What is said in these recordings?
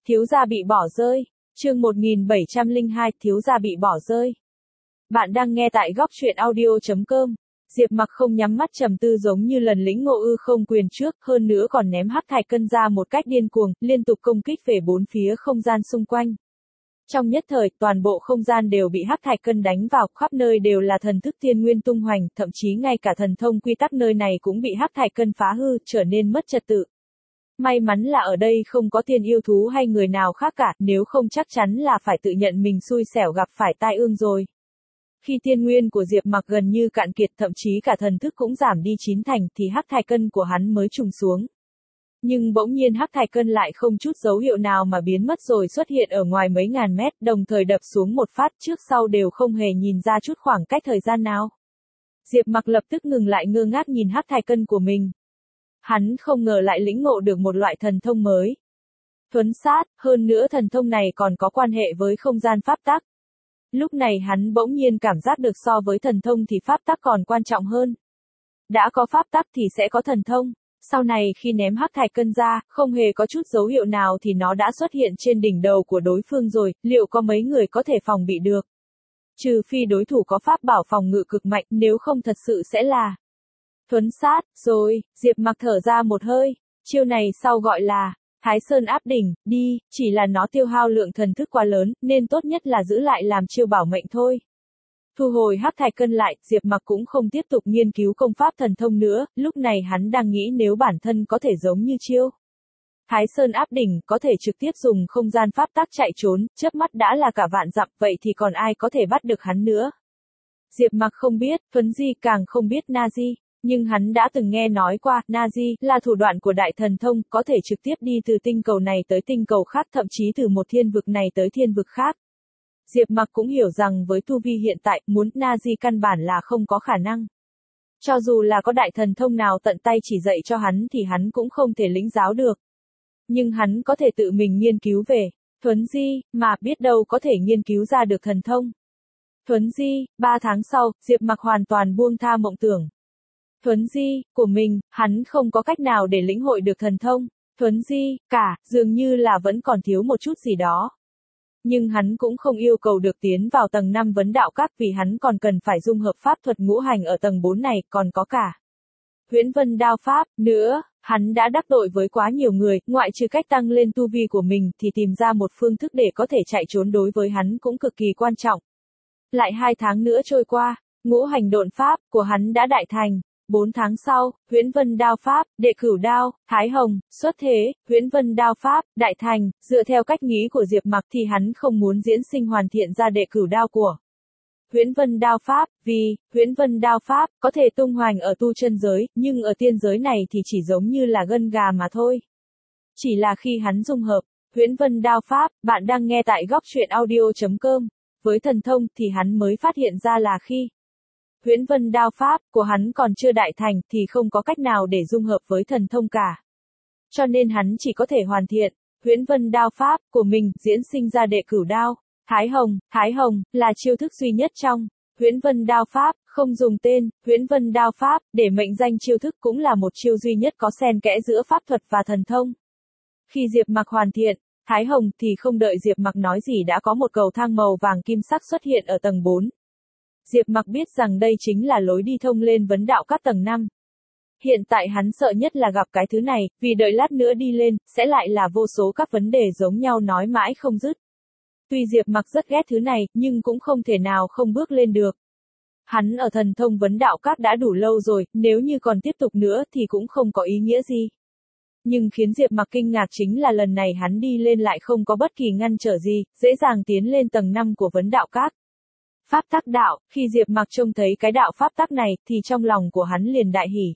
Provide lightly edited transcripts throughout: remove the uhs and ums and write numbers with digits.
Thiếu gia bị bỏ rơi. Chương 1702, thiếu gia bị bỏ rơi. Bạn đang nghe tại góc truyện audio.com. Diệp Mặc không nhắm mắt trầm tư giống như lần lĩnh ngộ ư không quyền trước, hơn nữa còn ném hắc thạch cân ra một cách điên cuồng, liên tục công kích về bốn phía không gian xung quanh. Trong nhất thời, toàn bộ không gian đều bị hắc thạch cân đánh vào, khắp nơi đều là thần thức thiên nguyên tung hoành, thậm chí ngay cả thần thông quy tắc nơi này cũng bị hắc thạch cân phá hư, trở nên mất trật tự. May mắn là ở đây không có thiên yêu thú hay người nào khác cả, nếu không chắc chắn là phải tự nhận mình xui xẻo gặp phải tai ương rồi. Khi thiên nguyên của Diệp Mặc gần như cạn kiệt, thậm chí cả thần thức cũng giảm đi 9 thành, thì hắc thạch cân của hắn mới trùng xuống. Nhưng bỗng nhiên hắc thạch cân lại không chút dấu hiệu nào mà biến mất rồi xuất hiện ở ngoài mấy ngàn mét, đồng thời đập xuống một phát, trước sau đều không hề nhìn ra chút khoảng cách thời gian nào. Diệp Mặc lập tức ngừng lại ngơ ngác nhìn hắc thạch cân của mình. Hắn không ngờ lại lĩnh ngộ được một loại thần thông mới. Thuấn sát, hơn nữa thần thông này còn có quan hệ với không gian pháp tắc. Lúc này hắn bỗng nhiên cảm giác được so với thần thông thì pháp tắc còn quan trọng hơn. Đã có pháp tắc thì sẽ có thần thông. Sau này khi ném hắc thạch cân ra, không hề có chút dấu hiệu nào thì nó đã xuất hiện trên đỉnh đầu của đối phương rồi, liệu có mấy người có thể phòng bị được? Trừ phi đối thủ có pháp bảo phòng ngự cực mạnh, nếu không thật sự sẽ là thuấn sát. Rồi, Diệp Mặc thở ra một hơi, chiêu này sau gọi là Thái Sơn áp đỉnh, đi, chỉ là nó tiêu hao lượng thần thức quá lớn, nên tốt nhất là giữ lại làm chiêu bảo mệnh thôi. Thu hồi hắc thạch cân lại, Diệp Mặc cũng không tiếp tục nghiên cứu công pháp thần thông nữa, lúc này hắn đang nghĩ nếu bản thân có thể giống như chiêu Thái Sơn áp đỉnh, có thể trực tiếp dùng không gian pháp tắc chạy trốn, chớp mắt đã là cả vạn dặm, vậy thì còn ai có thể bắt được hắn nữa. Diệp Mặc không biết, Thuấn Di càng không biết Na Di. Nhưng hắn đã từng nghe nói qua, Na-di là thủ đoạn của đại thần thông, có thể trực tiếp đi từ tinh cầu này tới tinh cầu khác, thậm chí từ một thiên vực này tới thiên vực khác. Diệp Mặc cũng hiểu rằng với tu vi hiện tại, muốn Na-di căn bản là không có khả năng. Cho dù là có đại thần thông nào tận tay chỉ dạy cho hắn thì hắn cũng không thể lĩnh giáo được. Nhưng hắn có thể tự mình nghiên cứu về Thuấn Di, mà biết đâu có thể nghiên cứu ra được thần thông. Thuấn Di, 3 tháng sau, Diệp Mặc hoàn toàn buông tha mộng tưởng. Thuấn Di, của mình, hắn không có cách nào để lĩnh hội được thần thông. Thuấn Di, dường như là vẫn còn thiếu một chút gì đó. Nhưng hắn cũng không yêu cầu được tiến vào tầng 5 vấn đạo các vì hắn còn cần phải dung hợp pháp thuật ngũ hành ở tầng 4 này, còn có cả Huyễn Vân đao pháp, nữa, hắn đã đắc tội với quá nhiều người, ngoại trừ cách tăng lên tu vi của mình thì tìm ra một phương thức để có thể chạy trốn đối với hắn cũng cực kỳ quan trọng. Lại 2 tháng nữa trôi qua, ngũ hành độn pháp của hắn đã đại thành. 4 tháng sau, Huyễn Vân đao pháp, đệ cửu đao, Thái Hồng, xuất thế, Huyễn Vân đao pháp, đại thành, dựa theo cách nghĩ của Diệp Mặc thì hắn không muốn diễn sinh hoàn thiện ra đệ cửu đao của Huyễn Vân đao pháp, vì Huyễn Vân đao pháp có thể tung hoành ở tu chân giới, nhưng ở tiên giới này thì chỉ giống như là gân gà mà thôi. Chỉ là khi hắn dung hợp Huyễn Vân đao pháp, bạn đang nghe tại góc truyện audio.com, với thần thông thì hắn mới phát hiện ra là khi Huyễn Vân đao pháp của hắn còn chưa đại thành thì không có cách nào để dung hợp với thần thông cả. Cho nên hắn chỉ có thể hoàn thiện Huyễn Vân đao pháp của mình, diễn sinh ra đệ cửu đao. Thái Hồng là chiêu thức duy nhất trong Huyễn Vân đao pháp, không dùng tên Huyễn Vân đao pháp để mệnh danh chiêu thức, cũng là một chiêu duy nhất có xen kẽ giữa pháp thuật và thần thông. Khi Diệp Mặc hoàn thiện Thái Hồng thì không đợi Diệp Mặc nói gì đã có một cầu thang màu vàng kim sắc xuất hiện ở tầng 4. Diệp Mặc biết rằng đây chính là lối đi thông lên vấn đạo các tầng 5. Hiện tại hắn sợ nhất là gặp cái thứ này, vì đợi lát nữa đi lên, sẽ lại là vô số các vấn đề giống nhau nói mãi không dứt. Tuy Diệp Mặc rất ghét thứ này, nhưng cũng không thể nào không bước lên được. Hắn ở thần thông vấn đạo các đã đủ lâu rồi, nếu như còn tiếp tục nữa thì cũng không có ý nghĩa gì. Nhưng khiến Diệp Mặc kinh ngạc chính là lần này hắn đi lên lại không có bất kỳ ngăn trở gì, dễ dàng tiến lên tầng 5 của vấn đạo các. Pháp tắc đạo, khi Diệp Mặc trông thấy cái đạo pháp tắc này thì trong lòng của hắn liền đại hỉ.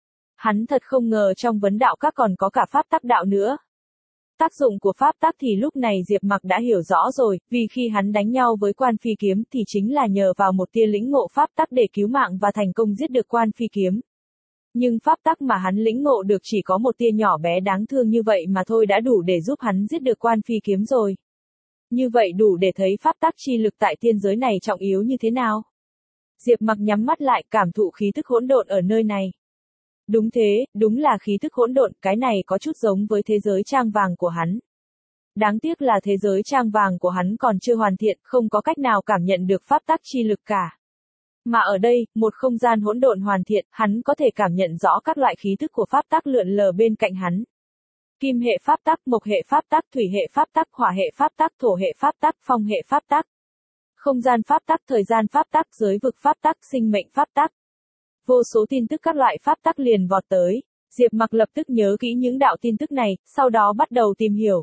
Hắn thật không ngờ trong vấn đạo các còn có cả pháp tắc đạo nữa. Tác dụng của pháp tắc thì lúc này Diệp Mặc đã hiểu rõ rồi, vì khi hắn đánh nhau với Quan Phi Kiếm thì chính là nhờ vào một tia lĩnh ngộ pháp tắc để cứu mạng và thành công giết được Quan Phi Kiếm. Nhưng pháp tắc mà hắn lĩnh ngộ được chỉ có một tia nhỏ bé đáng thương như vậy mà thôi đã đủ để giúp hắn giết được Quan Phi Kiếm rồi. Như vậy đủ để thấy pháp tắc chi lực tại thiên giới này trọng yếu như thế nào. Diệp Mặc nhắm mắt lại, cảm thụ khí thức hỗn độn ở nơi này. Đúng thế, đúng là khí thức hỗn độn, cái này có chút giống với thế giới trang vàng của hắn. Đáng tiếc là thế giới trang vàng của hắn còn chưa hoàn thiện, không có cách nào cảm nhận được pháp tắc chi lực cả. Mà ở đây, một không gian hỗn độn hoàn thiện, hắn có thể cảm nhận rõ các loại khí thức của pháp tắc lượn lờ bên cạnh hắn. Kim hệ pháp tắc, mộc hệ pháp tắc, thủy hệ pháp tắc, hỏa hệ pháp tắc, thổ hệ pháp tắc, phong hệ pháp tắc. Không gian pháp tắc, thời gian pháp tắc, giới vực pháp tắc, sinh mệnh pháp tắc. Vô số tin tức các loại pháp tắc liền vọt tới. Diệp Mặc lập tức nhớ kỹ những đạo tin tức này, sau đó bắt đầu tìm hiểu.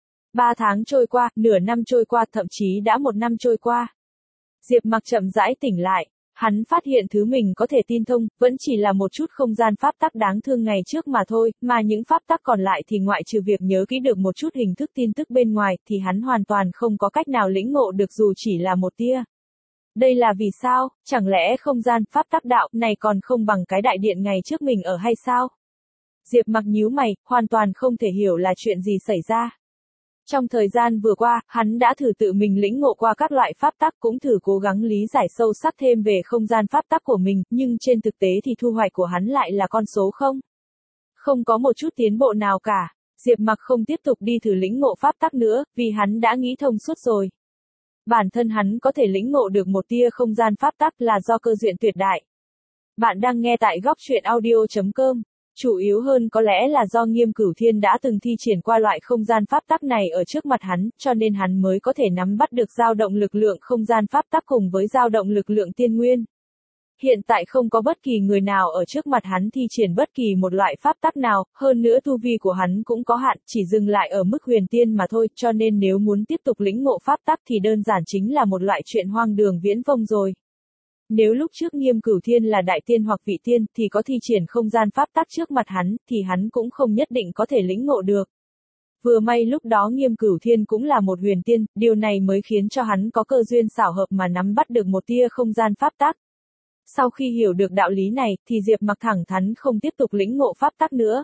3 tháng trôi qua, nửa năm trôi qua, thậm chí đã 1 năm trôi qua. Diệp Mặc chậm rãi tỉnh lại, hắn phát hiện thứ mình có thể tin thông, vẫn chỉ là một chút không gian pháp tắc đáng thương ngày trước mà thôi, mà những pháp tắc còn lại thì ngoại trừ việc nhớ kỹ được một chút hình thức tin tức bên ngoài, thì hắn hoàn toàn không có cách nào lĩnh ngộ được dù chỉ là một tia. Đây là vì sao, chẳng lẽ không gian pháp tắc đạo này còn không bằng cái đại điện ngày trước mình ở hay sao? Diệp Mặc nhíu mày, hoàn toàn không thể hiểu là chuyện gì xảy ra. Trong thời gian vừa qua, hắn đã thử tự mình lĩnh ngộ qua các loại pháp tắc, cũng thử cố gắng lý giải sâu sắc thêm về không gian pháp tắc của mình, nhưng trên thực tế thì thu hoạch của hắn lại là con số không. Không có một chút tiến bộ nào cả. Diệp Mặc không tiếp tục đi thử lĩnh ngộ pháp tắc nữa, vì hắn đã nghĩ thông suốt rồi. Bản thân hắn có thể lĩnh ngộ được một tia không gian pháp tắc là do cơ duyên tuyệt đại. Bạn đang nghe tại góc truyện audio.com. Chủ yếu hơn có lẽ là do Nghiêm Cửu Thiên đã từng thi triển qua loại không gian pháp tắc này ở trước mặt hắn, cho nên hắn mới có thể nắm bắt được dao động lực lượng không gian pháp tắc cùng với dao động lực lượng tiên nguyên. Hiện tại không có bất kỳ người nào ở trước mặt hắn thi triển bất kỳ một loại pháp tắc nào, hơn nữa tu vi của hắn cũng có hạn, chỉ dừng lại ở mức huyền tiên mà thôi, cho nên nếu muốn tiếp tục lĩnh ngộ pháp tắc thì đơn giản chính là một loại chuyện hoang đường viễn vông rồi. Nếu lúc trước Nghiêm Cửu Thiên là đại tiên hoặc vị tiên thì có thi triển không gian pháp tắc trước mặt hắn, thì hắn cũng không nhất định có thể lĩnh ngộ được. Vừa may lúc đó Nghiêm Cửu Thiên cũng là một huyền tiên, điều này mới khiến cho hắn có cơ duyên xảo hợp mà nắm bắt được một tia không gian pháp tắc. Sau khi hiểu được đạo lý này, thì Diệp Mặc thẳng thắn không tiếp tục lĩnh ngộ pháp tắc nữa.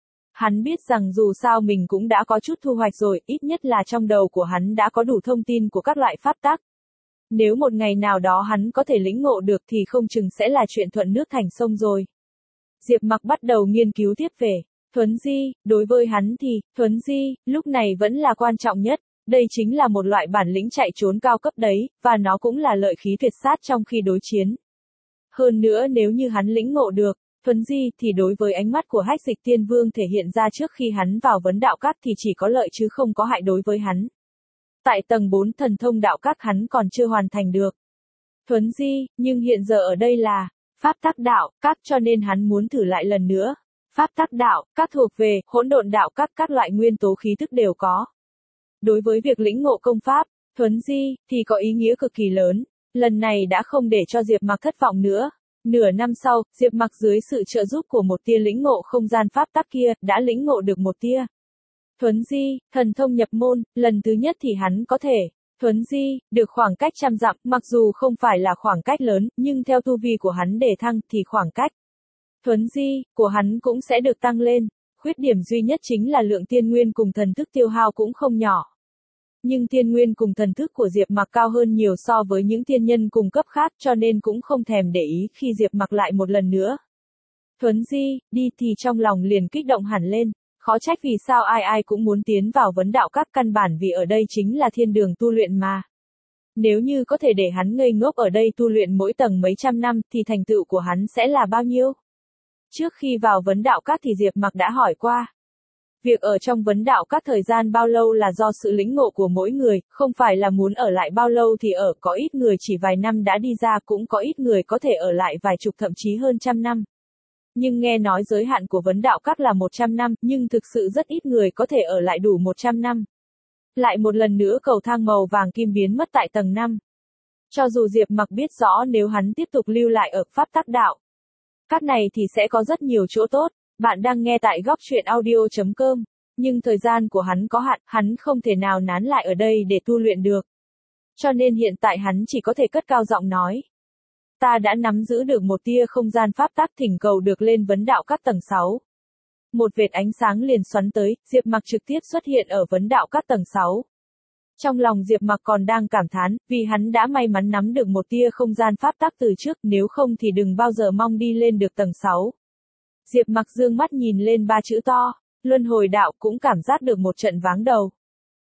Hắn biết rằng dù sao mình cũng đã có chút thu hoạch rồi, ít nhất là trong đầu của hắn đã có đủ thông tin của các loại pháp tắc. Nếu một ngày nào đó hắn có thể lĩnh ngộ được thì không chừng sẽ là chuyện thuận nước thành sông rồi. Diệp Mặc bắt đầu nghiên cứu tiếp về thuấn di, đối với hắn thì, thuấn di, lúc này vẫn là quan trọng nhất, đây chính là một loại bản lĩnh chạy trốn cao cấp đấy, và nó cũng là lợi khí tuyệt sát trong khi đối chiến. Hơn nữa nếu như hắn lĩnh ngộ được thuấn di thì đối với ánh mắt của Hách Dịch Tiên Vương thể hiện ra trước khi hắn vào vấn đạo các thì chỉ có lợi chứ không có hại đối với hắn. Tại tầng 4 thần thông đạo các hắn còn chưa hoàn thành được thuấn di, nhưng hiện giờ ở đây là pháp tắc đạo các, cho nên hắn muốn thử lại lần nữa. Pháp tắc đạo các thuộc về hỗn độn đạo các loại nguyên tố khí thức đều có. Đối với việc lĩnh ngộ công pháp thuấn di thì có ý nghĩa cực kỳ lớn. Lần này đã không để cho Diệp Mặc thất vọng nữa. Nửa năm sau, Diệp Mặc dưới sự trợ giúp của một tia lĩnh ngộ không gian pháp tắc kia, đã lĩnh ngộ được một tia thuấn di, thần thông nhập môn. Lần thứ nhất thì hắn có thể thuấn di được khoảng cách 100 dặm, mặc dù không phải là khoảng cách lớn, nhưng theo tu vi của hắn đề thăng thì khoảng cách thuấn di của hắn cũng sẽ được tăng lên. Khuyết điểm duy nhất chính là lượng tiên nguyên cùng thần thức tiêu hao cũng không nhỏ. Nhưng tiên nguyên cùng thần thức của Diệp Mặc cao hơn nhiều so với những tiên nhân cùng cấp khác, cho nên cũng không thèm để ý khi Diệp Mặc lại một lần nữa thuấn di đi thì trong lòng liền kích động hẳn lên. Khó trách vì sao ai ai cũng muốn tiến vào vấn đạo các, căn bản vì ở đây chính là thiên đường tu luyện mà. Nếu như có thể để hắn ngây ngốc ở đây tu luyện mỗi tầng mấy trăm năm thì thành tựu của hắn sẽ là bao nhiêu? Trước khi vào vấn đạo các thì Diệp Mặc đã hỏi qua. Việc ở trong vấn đạo các thời gian bao lâu là do sự lĩnh ngộ của mỗi người, không phải là muốn ở lại bao lâu thì ở, có ít người chỉ vài năm đã đi ra, cũng có ít người có thể ở lại vài chục thậm chí hơn 100 năm. Nhưng nghe nói giới hạn của vấn đạo các là 100 năm, nhưng thực sự rất ít người có thể ở lại đủ 100 năm. Lại một lần nữa cầu thang màu vàng kim biến mất tại tầng 5. Cho dù Diệp Mặc biết rõ nếu hắn tiếp tục lưu lại ở pháp tắc đạo các này thì sẽ có rất nhiều chỗ tốt. Bạn đang nghe tại góc truyện audio.com. Nhưng thời gian của hắn có hạn, hắn không thể nào nán lại ở đây để tu luyện được. Cho nên hiện tại hắn chỉ có thể cất cao giọng nói. Ta đã nắm giữ được một tia không gian pháp tắc, thỉnh cầu được lên vấn đạo các tầng 6. Một vệt ánh sáng liền xoắn tới, Diệp Mặc trực tiếp xuất hiện ở vấn đạo các tầng 6. Trong lòng Diệp Mặc còn đang cảm thán, vì hắn đã may mắn nắm được một tia không gian pháp tắc từ trước, nếu không thì đừng bao giờ mong đi lên được tầng 6. Diệp Mặc dương mắt nhìn lên 3 chữ to, luân hồi đạo, cũng cảm giác được một trận váng đầu.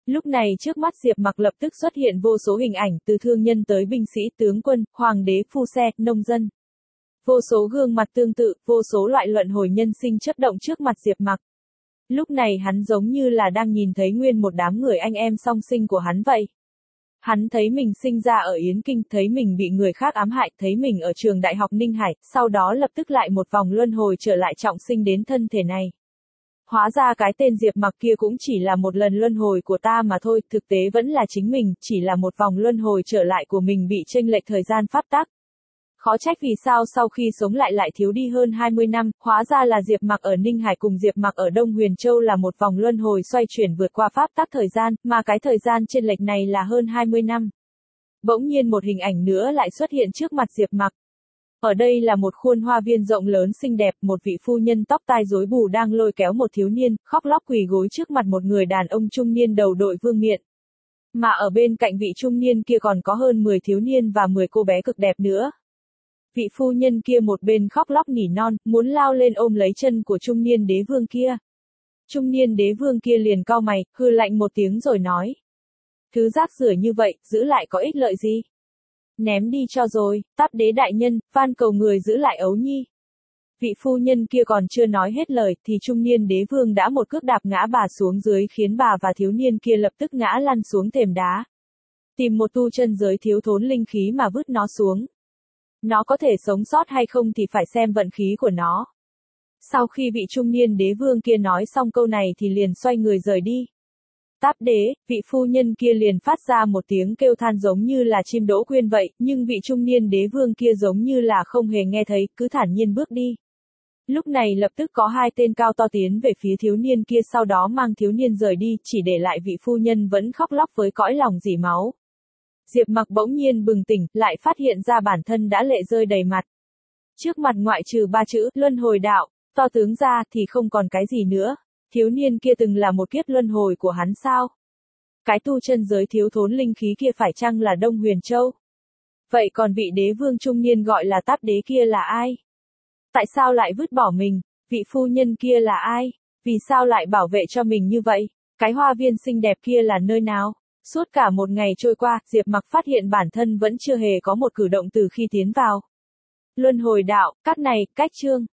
Lúc này trước mắt Diệp Mặc lập tức xuất hiện vô số hình ảnh, từ thương nhân tới binh sĩ, tướng quân, hoàng đế, phu xe, nông dân. Vô số gương mặt tương tự, vô số loại luận hồi nhân sinh chớp động trước mặt Diệp Mặc. Lúc này hắn giống như là đang nhìn thấy nguyên một đám người anh em song sinh của hắn vậy. Hắn thấy mình sinh ra ở Yến Kinh, thấy mình bị người khác ám hại, thấy mình ở trường đại học Ninh Hải, sau đó lập tức lại một vòng luân hồi trở lại trọng sinh đến thân thể này. Hóa ra cái tên Diệp Mặc kia cũng chỉ là một lần luân hồi của ta mà thôi, thực tế vẫn là chính mình, chỉ là một vòng luân hồi trở lại của mình bị chênh lệch thời gian pháp tắc. Khó trách vì sao sau khi sống lại thiếu đi hơn 20 năm, hóa ra là Diệp Mặc ở Ninh Hải cùng Diệp Mặc ở Đông Huyền Châu là một vòng luân hồi xoay chuyển vượt qua pháp tắc thời gian, mà cái thời gian chênh lệch này là hơn 20 năm. Bỗng nhiên một hình ảnh nữa lại xuất hiện trước mặt Diệp Mặc. Ở đây là một khuôn hoa viên rộng lớn xinh đẹp, một vị phu nhân tóc tai rối bù đang lôi kéo một thiếu niên, khóc lóc quỳ gối trước mặt một người đàn ông trung niên đầu đội vương miện. Mà ở bên cạnh vị trung niên kia còn có hơn 10 thiếu niên và 10 cô bé cực đẹp nữa. Vị phu nhân kia một bên khóc lóc nỉ non, muốn lao lên ôm lấy chân của trung niên đế vương kia. Trung niên đế vương kia liền cau mày, hừ lạnh một tiếng rồi nói. Thứ rác rưởi như vậy, giữ lại có ích lợi gì? Ném đi cho rồi, Táp đế đại nhân, van cầu người giữ lại ấu nhi. Vị phu nhân kia còn chưa nói hết lời, thì trung niên đế vương đã một cước đạp ngã bà xuống dưới khiến bà và thiếu niên kia lập tức ngã lăn xuống thềm đá. Tìm một tu chân giới thiếu thốn linh khí mà vứt nó xuống. Nó có thể sống sót hay không thì phải xem vận khí của nó. Sau khi vị trung niên đế vương kia nói xong câu này thì liền xoay người rời đi. Táp đế, vị phu nhân kia liền phát ra một tiếng kêu than giống như là chim đỗ quyên vậy, nhưng vị trung niên đế vương kia giống như là không hề nghe thấy, cứ thản nhiên bước đi. Lúc này lập tức có hai tên cao to tiến về phía thiếu niên kia, sau đó mang thiếu niên rời đi, chỉ để lại vị phu nhân vẫn khóc lóc với cõi lòng rỉ máu. Diệp Mặc bỗng nhiên bừng tỉnh, lại phát hiện ra bản thân đã lệ rơi đầy mặt. Trước mặt ngoại trừ ba chữ, luân hồi đạo, to tướng ra thì không còn cái gì nữa. Thiếu niên kia từng là một kiếp luân hồi của hắn sao? Cái tu chân giới thiếu thốn linh khí kia phải chăng là Đông Huyền Châu? Vậy còn vị đế vương trung niên gọi là Táp đế kia là ai? Tại sao lại vứt bỏ mình? Vị phu nhân kia là ai? Vì sao lại bảo vệ cho mình như vậy? Cái hoa viên xinh đẹp kia là nơi nào? Suốt cả một ngày trôi qua, Diệp Mặc phát hiện bản thân vẫn chưa hề có một cử động từ khi tiến vào luân hồi đạo, cắt này, cách chương.